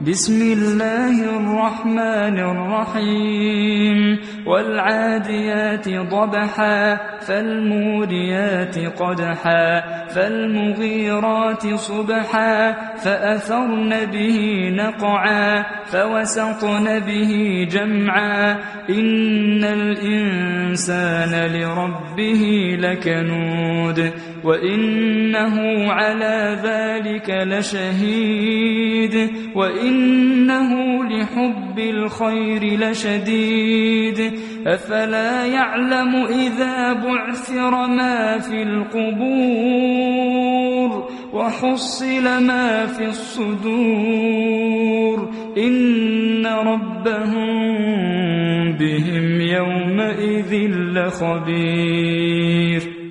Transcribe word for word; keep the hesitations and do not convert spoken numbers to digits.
بسم الله الرحمن الرحيم والعاديات ضبحا فالموريات قدحا فالمغيرات صبحا فأثرن به نقعا فوسطن به جمعا إن الإنسان لربه لكنود وإنه على ذلك لشهيد وإنه لحب الخير لشديد أفلا يعلم إذا بعثر ما في القبور وحصل ما في الصدور إن ربهم بهم يومئذ لخبير.